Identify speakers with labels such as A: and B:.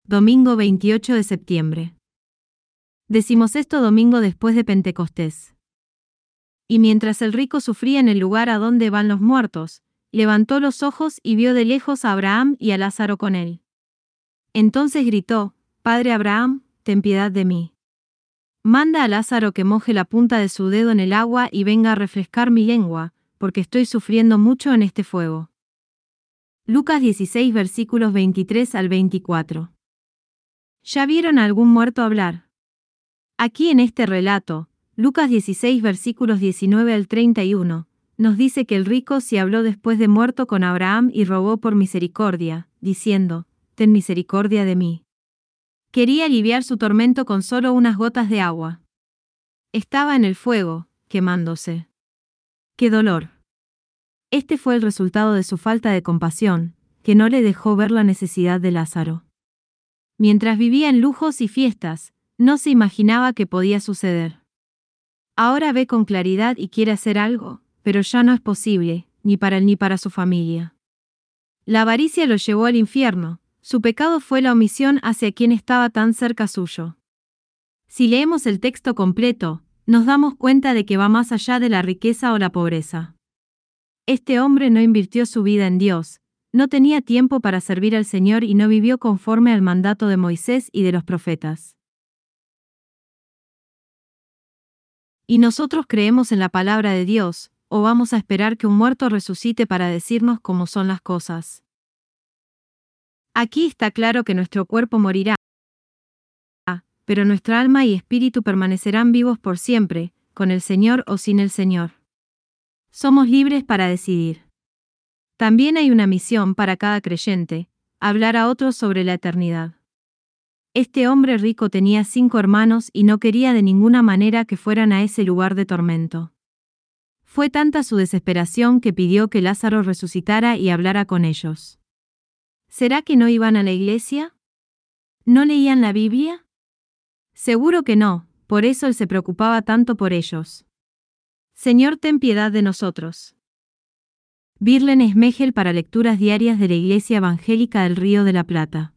A: Domingo 28 de septiembre. 16º domingo después de Pentecostés. Y mientras el rico sufría en el lugar a donde van los muertos, levantó los ojos y vio de lejos a Abraham y a Lázaro con él. Entonces gritó: Padre Abraham, ten piedad de mí. Manda a Lázaro que moje la punta de su dedo en el agua y venga a refrescar mi lengua, porque estoy sufriendo mucho en este fuego. Lucas 16 versículos 23 al 24. ¿Ya vieron a algún muerto hablar? Aquí en este relato, Lucas 16 versículos 19 al 31, nos dice que el rico se habló después de muerto con Abraham y rogó por misericordia, diciendo: Ten misericordia de mí. Quería aliviar su tormento con solo unas gotas de agua. Estaba en el fuego, quemándose. ¡Qué dolor! Este fue el resultado de su falta de compasión, que no le dejó ver la necesidad de Lázaro. Mientras vivía en lujos y fiestas, no se imaginaba que podía suceder. Ahora ve con claridad y quiere hacer algo, pero ya no es posible, ni para él ni para su familia. La avaricia lo llevó al infierno, su pecado fue la omisión hacia quien estaba tan cerca suyo. Si leemos el texto completo, nos damos cuenta de que va más allá de la riqueza o la pobreza. Este hombre no invirtió su vida en Dios, no tenía tiempo para servir al Señor y no vivió conforme al mandato de Moisés y de los profetas. ¿Y nosotros creemos en la palabra de Dios, o vamos a esperar que un muerto resucite para decirnos cómo son las cosas? Aquí está claro que nuestro cuerpo morirá, pero nuestra alma y espíritu permanecerán vivos por siempre, con el Señor o sin el Señor. Somos libres para decidir. También hay una misión para cada creyente: hablar a otros sobre la eternidad. Este hombre rico tenía 5 hermanos y no quería de ninguna manera que fueran a ese lugar de tormento. Fue tanta su desesperación que pidió que Lázaro resucitara y hablara con ellos. ¿Será que no iban a la iglesia? ¿No leían la Biblia? Seguro que no, por eso él se preocupaba tanto por ellos. Señor, ten piedad de nosotros. Birlen Esmegel para lecturas diarias de la Iglesia Evangélica del Río de la Plata.